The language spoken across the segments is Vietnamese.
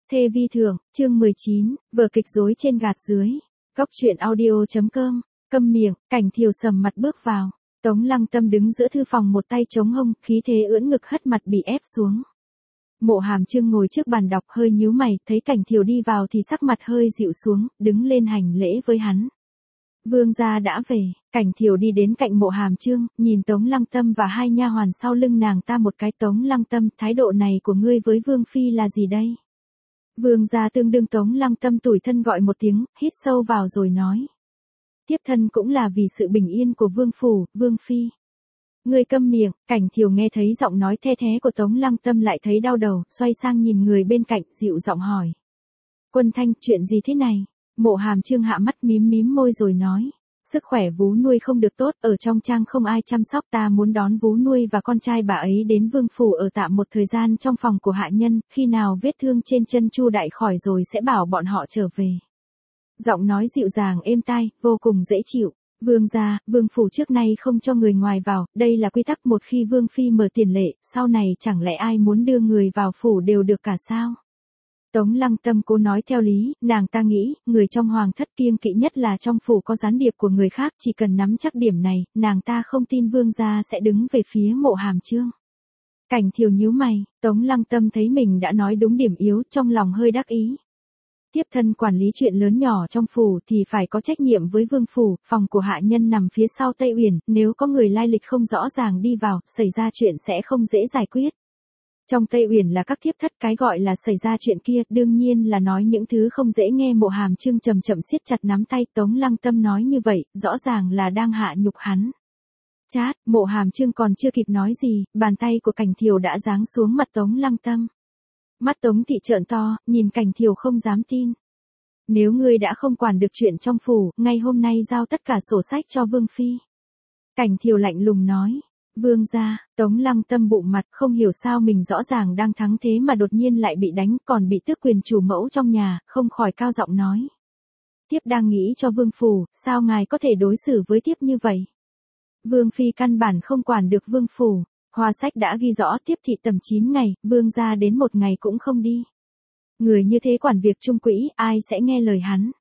Thê vi thượng, chương 19, vở kịch rối trên gạt dưới. Góc truyện audio.com, câm miệng, Cảnh Thiều sầm mặt bước vào. Tống Lăng Tâm đứng giữa thư phòng một tay chống hông, khí thế ưỡn ngực hất mặt bị ép xuống. Mộ Hàm Trương ngồi trước bàn đọc hơi nhíu mày, thấy Cảnh Thiều đi vào thì sắc mặt hơi dịu xuống, đứng lên hành lễ với hắn. Vương gia đã về, Cảnh Thiều đi đến cạnh Mộ Hàm Trương, nhìn Tống Lăng Tâm và hai nha hoàn sau lưng nàng ta một cái. Tống Lăng Tâm, thái độ này của ngươi với Vương Phi là gì đây? Vương gia tương đương. Tống Lăng Tâm tủi thân gọi một tiếng, hít sâu vào rồi nói. Tiếp thân cũng là vì sự bình yên của Vương Phủ, Vương Phi. Ngươi câm miệng. Cảnh Thiều nghe thấy giọng nói the thé của Tống Lăng Tâm lại thấy đau đầu, xoay sang nhìn người bên cạnh, dịu giọng hỏi. Quân Thanh, chuyện gì thế này? Mộ Hàm Trương hạ mắt mím môi rồi nói. Sức khỏe vú nuôi không được tốt, ở trong trang không ai chăm sóc, ta muốn đón vú nuôi và con trai bà ấy đến Vương Phủ ở tạm một thời gian trong phòng của hạ nhân, khi nào vết thương trên chân Chu đại khỏi rồi sẽ bảo bọn họ trở về. Giọng nói dịu dàng êm tai, vô cùng dễ chịu. Vương gia, Vương Phủ trước nay không cho người ngoài vào, đây là quy tắc. Một khi Vương Phi mở tiền lệ, sau này chẳng lẽ ai muốn đưa người vào phủ đều được cả sao? Tống Lăng Tâm cố nói theo lý, nàng ta nghĩ, người trong hoàng thất kiêng kỵ nhất là trong phủ có gián điệp của người khác, chỉ cần nắm chắc điểm này, nàng ta không tin Vương gia sẽ đứng về phía Mộ Hàm Trương. Cảnh Thiều nhíu mày, Tống Lăng Tâm thấy mình đã nói đúng điểm yếu, trong lòng hơi đắc ý. Tiếp thân quản lý chuyện lớn nhỏ trong phủ thì phải có trách nhiệm với Vương Phủ, phòng của hạ nhân nằm phía sau Tây Uyển, nếu có người lai lịch không rõ ràng đi vào, xảy ra chuyện sẽ không dễ giải quyết. Trong Tây Uyển là các thiếp thất, cái gọi là xảy ra chuyện kia, đương nhiên là nói những thứ không dễ nghe. Mộ Hàm Trương chậm siết chặt nắm tay. Tống Lăng Tâm nói như vậy, rõ ràng là đang hạ nhục hắn. Chát, Mộ Hàm Trương còn chưa kịp nói gì, bàn tay của Cảnh Thiều đã giáng xuống mặt Tống Lăng Tâm. Mắt Tống thị trợn to, nhìn Cảnh Thiều không dám tin. Nếu ngươi đã không quản được chuyện trong phủ, ngay hôm nay giao tất cả sổ sách cho Vương Phi. Cảnh Thiều lạnh lùng nói. Vương gia, Tống Lăng Tâm bụng mặt, không hiểu sao mình rõ ràng đang thắng thế mà đột nhiên lại bị đánh, còn bị tước quyền chủ mẫu trong nhà, không khỏi cao giọng nói. Tiếp đang nghĩ cho Vương Phủ, sao ngài có thể đối xử với tiếp như vậy? Vương Phi căn bản không quản được Vương Phủ, hoa sách đã ghi rõ tiếp thị tầm 9 ngày, Vương gia đến 1 ngày cũng không đi. Người như thế quản việc trung quỹ, ai sẽ nghe lời hắn?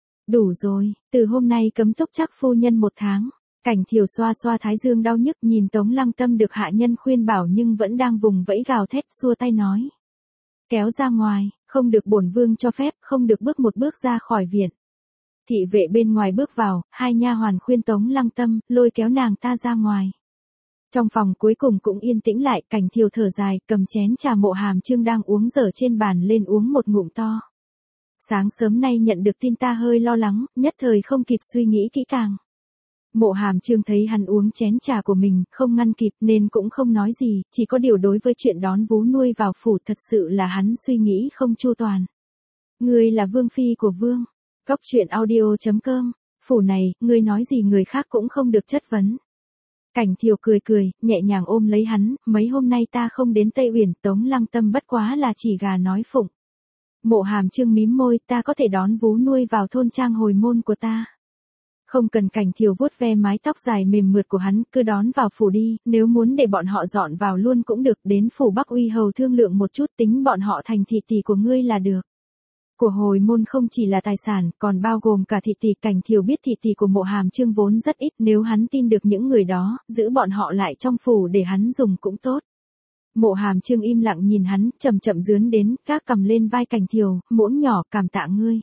Đủ rồi, từ hôm nay cấm túc chắc phu nhân 1 tháng. Cảnh Thiều xoa xoa thái dương đau nhức, nhìn Tống Lăng Tâm được hạ nhân khuyên bảo nhưng vẫn đang vùng vẫy gào thét, xua tay nói. Kéo ra ngoài, không được bổn vương cho phép, không được bước một bước ra khỏi viện. Thị vệ bên ngoài bước vào, hai nha hoàn khuyên Tống Lăng Tâm, lôi kéo nàng ta ra ngoài. Trong phòng cuối cùng cũng yên tĩnh lại. Cảnh Thiều thở dài, cầm chén trà Mộ Hàm Trương đang uống dở trên bàn lên uống một ngụm to. Sáng sớm nay nhận được tin ta hơi lo lắng, nhất thời không kịp suy nghĩ kỹ càng. Mộ Hàm Trương thấy hắn uống chén trà của mình, không ngăn kịp nên cũng không nói gì, chỉ có điều đối với chuyện đón vú nuôi vào phủ thật sự là hắn suy nghĩ không chu toàn. Ngươi là Vương Phi của Vương. Góc truyện audio.com, phủ này, ngươi nói gì người khác cũng không được chất vấn. Cảnh Thiều cười, nhẹ nhàng ôm lấy hắn, mấy hôm nay ta không đến Tây Uyển, Tống Lăng Tâm bất quá là chỉ gà nói phụng. Mộ Hàm Trương mím môi, ta có thể đón vú nuôi vào thôn trang hồi môn của ta. Không cần. Cảnh Thiều vuốt ve mái tóc dài mềm mượt của hắn, cứ đón vào phủ đi, nếu muốn để bọn họ dọn vào luôn cũng được, đến phủ Bắc Uy Hầu thương lượng một chút, tính bọn họ thành thị tỷ của ngươi là được. Của hồi môn không chỉ là tài sản, còn bao gồm cả thị tỷ. Cảnh Thiều biết thị tỷ của Mộ Hàm Trương vốn rất ít, nếu hắn tin được những người đó, giữ bọn họ lại trong phủ để hắn dùng cũng tốt. Mộ Hàm Trương im lặng nhìn hắn, chậm dướn đến, gác cầm lên vai Cảnh Thiều, muỗng nhỏ, cảm tạ ngươi.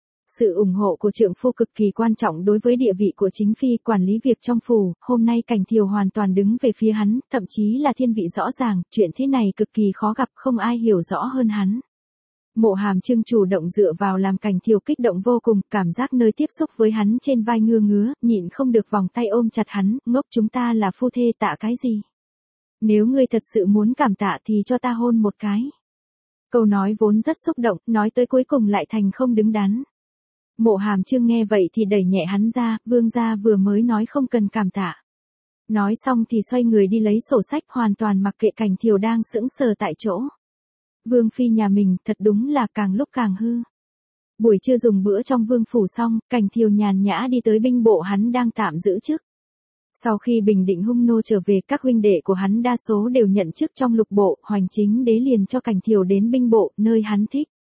Sự ủng hộ của trượng phu cực kỳ quan trọng đối với địa vị của chính phi, quản lý việc trong phủ. Hôm nay Cảnh Thiều hoàn toàn đứng về phía hắn, thậm chí là thiên vị rõ ràng, chuyện thế này cực kỳ khó gặp, không ai hiểu rõ hơn hắn. Mộ Hàm Trương chủ động dựa vào làm Cảnh Thiều kích động vô cùng, cảm giác nơi tiếp xúc với hắn trên vai ngứa, nhịn không được vòng tay ôm chặt hắn, ngốc, chúng ta là phu thê, tạ cái gì? Nếu ngươi thật sự muốn cảm tạ thì cho ta hôn một cái. Câu nói vốn rất xúc động, nói tới cuối cùng lại thành không đứng đắn. Mộ Hàm Trương nghe vậy thì đẩy nhẹ hắn ra, Vương gia vừa mới nói không cần cảm tạ. Nói xong thì xoay người đi lấy sổ sách, hoàn toàn mặc kệ Cảnh Thiều đang sững sờ tại chỗ. Vương Phi nhà mình thật đúng là càng lúc càng hư. Buổi trưa dùng bữa trong Vương Phủ xong, Cảnh Thiều nhàn nhã đi tới binh bộ hắn đang tạm giữ chức. Sau khi bình định hung nô trở về, các huynh đệ của hắn đa số đều nhận chức trong lục bộ, Hoành Chính Đế liền cho Cảnh Thiều đến binh bộ, nơi hắn thích.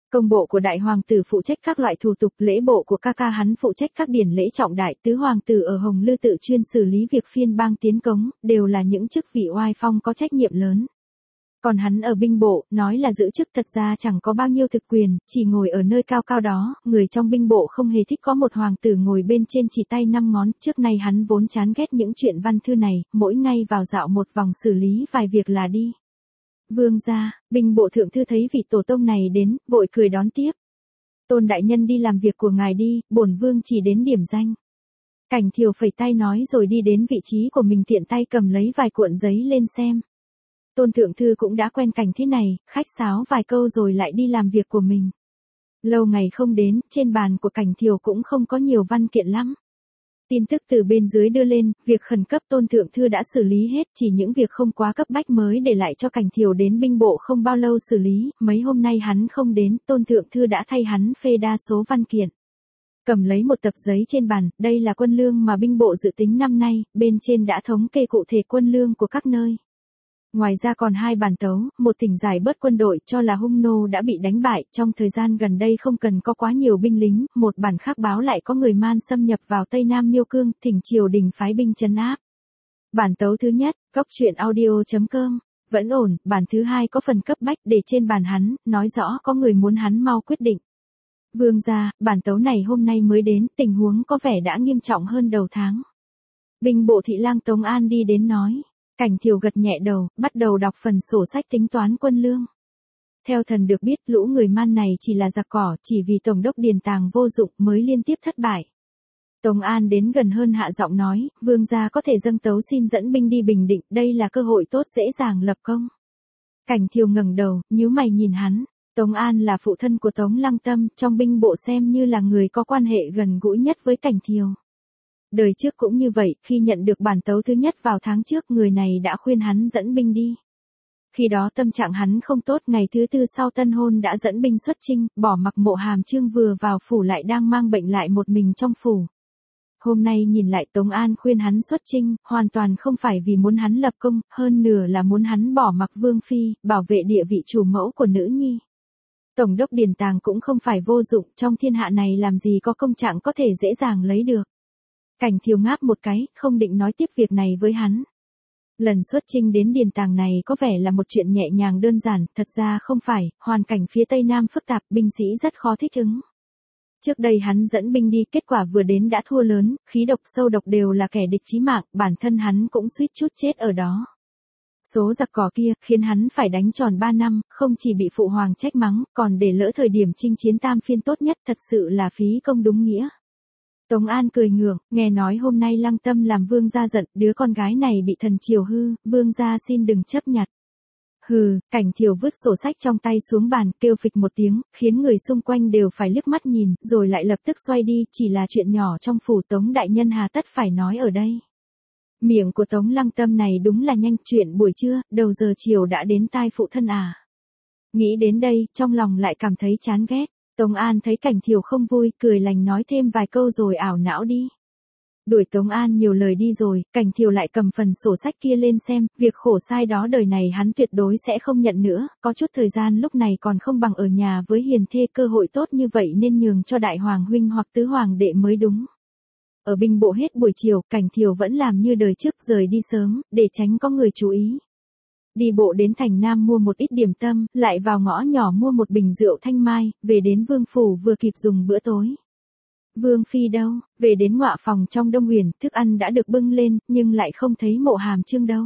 Công bộ của đại hoàng tử phụ trách các loại thủ tục, lễ bộ của ca ca hắn phụ trách các điển lễ trọng đại, tứ hoàng tử ở Hồng Lư tự chuyên xử lý việc phiên bang tiến cống, đều là những chức vị oai phong có trách nhiệm lớn. Còn hắn ở binh bộ, nói là giữ chức thật ra chẳng có bao nhiêu thực quyền, chỉ ngồi ở nơi cao cao đó, người trong binh bộ không hề thích có một hoàng tử ngồi bên trên chỉ tay 5 ngón, trước nay hắn vốn chán ghét những chuyện văn thư này, mỗi ngày vào dạo một vòng xử lý vài việc là đi. Vương gia, binh bộ thượng thư thấy vị tổ tông này đến, vội cười đón tiếp. Tôn đại nhân đi làm việc của ngài đi, bổn vương chỉ đến điểm danh. Cảnh Thiều phẩy tay nói rồi đi đến vị trí của mình, tiện tay cầm lấy vài cuộn giấy lên xem. Tôn thượng thư cũng đã quen cảnh thế này, khách sáo vài câu rồi lại đi làm việc của mình. Lâu ngày không đến, trên bàn của Cảnh Thiều cũng không có nhiều văn kiện lắm. Tin tức từ bên dưới đưa lên, việc khẩn cấp Tôn thượng thư đã xử lý hết, chỉ những việc không quá cấp bách mới để lại cho Cảnh Thiều đến binh bộ không bao lâu xử lý, mấy hôm nay hắn không đến, Tôn thượng thư đã thay hắn phê đa số văn kiện. Cầm lấy một tập giấy trên bàn, đây là quân lương mà binh bộ dự tính năm nay, bên trên đã thống kê cụ thể quân lương của các nơi. Ngoài ra còn 2 bản tấu, một thỉnh giải bớt quân đội cho là hung nô đã bị đánh bại, trong thời gian gần đây không cần có quá nhiều binh lính, một bản khác báo lại có người Man xâm nhập vào Tây Nam Miêu Cương, thỉnh triều đình phái binh trấn áp. Bản tấu thứ nhất, goctruyện.audio.com, vẫn ổn, bản thứ hai có phần cấp bách để trên bàn hắn, nói rõ có người muốn hắn mau quyết định. Vương gia, bản tấu này hôm nay mới đến, tình huống có vẻ đã nghiêm trọng hơn đầu tháng. Binh bộ thị lang Tống An đi đến nói. Cảnh Thiều gật nhẹ đầu, bắt đầu đọc phần sổ sách tính toán quân lương. Theo thần được biết, lũ người Man này chỉ là giặc cỏ, chỉ vì tổng đốc Điền Tàng vô dụng mới liên tiếp thất bại. Tống An đến gần hơn hạ giọng nói, vương gia có thể dâng tấu xin dẫn binh đi Bình Định, đây là cơ hội tốt dễ dàng lập công. Cảnh Thiều ngẩng đầu, nhíu mày nhìn hắn. Tống An là phụ thân của Tống Lăng Tâm, trong binh bộ xem như là người có quan hệ gần gũi nhất với Cảnh Thiều. Đời trước cũng như vậy, khi nhận được bản tấu thứ nhất vào tháng trước, người này đã khuyên hắn dẫn binh đi. Khi đó tâm trạng hắn không tốt, ngày thứ tư sau tân hôn đã dẫn binh xuất chinh, bỏ mặc Mộ Hàm Chương vừa vào phủ lại đang mang bệnh lại một mình trong phủ. Hôm nay nhìn lại Tống An khuyên hắn xuất chinh, hoàn toàn không phải vì muốn hắn lập công, hơn nửa là muốn hắn bỏ mặc Vương Phi, bảo vệ địa vị chủ mẫu của nữ nhi. Tổng đốc Điền Tàng cũng không phải vô dụng, trong thiên hạ này làm gì có công trạng có thể dễ dàng lấy được. Cảnh Thiều ngáp một cái, không định nói tiếp việc này với hắn. Lần xuất chinh đến Điền Tàng này có vẻ là một chuyện nhẹ nhàng đơn giản, thật ra không phải, hoàn cảnh phía Tây Nam phức tạp, binh sĩ rất khó thích ứng. Trước đây hắn dẫn binh đi, kết quả vừa đến đã thua lớn, khí độc sâu độc đều là kẻ địch chí mạng, bản thân hắn cũng suýt chút chết ở đó. Số giặc cỏ kia, khiến hắn phải đánh tròn 3 năm, không chỉ bị phụ hoàng trách mắng, còn để lỡ thời điểm chinh chiến Tam Phiên tốt nhất, thật sự là phí công đúng nghĩa. Tống An cười ngượng, nghe nói hôm nay Lăng Tâm làm vương gia giận, đứa con gái này bị thần chiều hư, vương gia xin đừng chấp nhặt. Hừ, Cảnh Thiều vứt sổ sách trong tay xuống bàn, kêu phịch một tiếng, khiến người xung quanh đều phải liếc mắt nhìn, rồi lại lập tức xoay đi, chỉ là chuyện nhỏ trong phủ Tống đại nhân hà tất phải nói ở đây. Miệng của Tống Lăng Tâm này đúng là nhanh, chuyện buổi trưa, đầu giờ chiều đã đến tai phụ thân à. Nghĩ đến đây, trong lòng lại cảm thấy chán ghét. Tống An thấy Cảnh Thiều không vui, cười lành nói thêm vài câu rồi ảo não đi. Đuổi Tống An nhiều lời đi rồi, Cảnh Thiều lại cầm phần sổ sách kia lên xem, việc khổ sai đó đời này hắn tuyệt đối sẽ không nhận nữa, có chút thời gian lúc này còn không bằng ở nhà với hiền thê, cơ hội tốt như vậy nên nhường cho đại hoàng huynh hoặc tứ hoàng đệ mới đúng. Ở binh bộ hết buổi chiều, Cảnh Thiều vẫn làm như đời trước, rời đi sớm, để tránh có người chú ý. Đi bộ đến thành Nam mua một ít điểm tâm, lại vào ngõ nhỏ mua một bình rượu Thanh Mai, về đến Vương phủ vừa kịp dùng bữa tối. Vương Phi đâu, về đến ngọa phòng trong Đông Huyền, thức ăn đã được bưng lên, nhưng lại không thấy Mộ Hàm Chương đâu.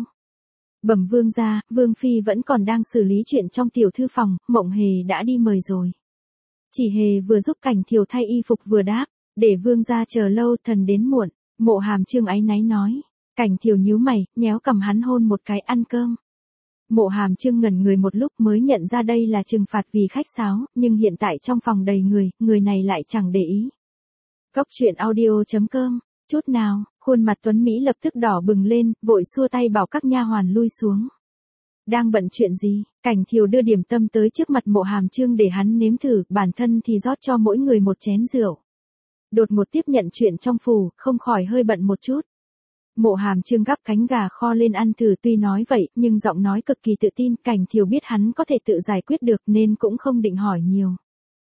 Bẩm vương gia, Vương Phi vẫn còn đang xử lý chuyện trong tiểu thư phòng, Mộng Hề đã đi mời rồi. Chỉ Hề vừa giúp Cảnh Thiều thay y phục vừa đáp, để vương gia chờ lâu, thần đến muộn. Mộ Hàm Chương áy náy nói. Cảnh Thiều nhíu mày, nhéo cầm hắn hôn một cái, ăn cơm. Mộ Hàm Chương ngẩn người một lúc mới nhận ra đây là trừng phạt vì khách sáo, nhưng hiện tại trong phòng đầy người này lại chẳng để ý. Goctruyện.audio.com, chút nào, khuôn mặt Tuấn Mỹ lập tức đỏ bừng lên, vội xua tay bảo các nha hoàn lui xuống. Đang bận chuyện gì? Cảnh Thiều đưa điểm tâm tới trước mặt Mộ Hàm Chương để hắn nếm thử, bản thân thì rót cho mỗi người một chén rượu. Đột ngột tiếp nhận chuyện trong phủ, không khỏi hơi bận một chút. Mộ Hàm Chương gắp cánh gà kho lên ăn thử, tuy nói vậy, nhưng giọng nói cực kỳ tự tin, Cảnh Thiều biết hắn có thể tự giải quyết được nên cũng không định hỏi nhiều.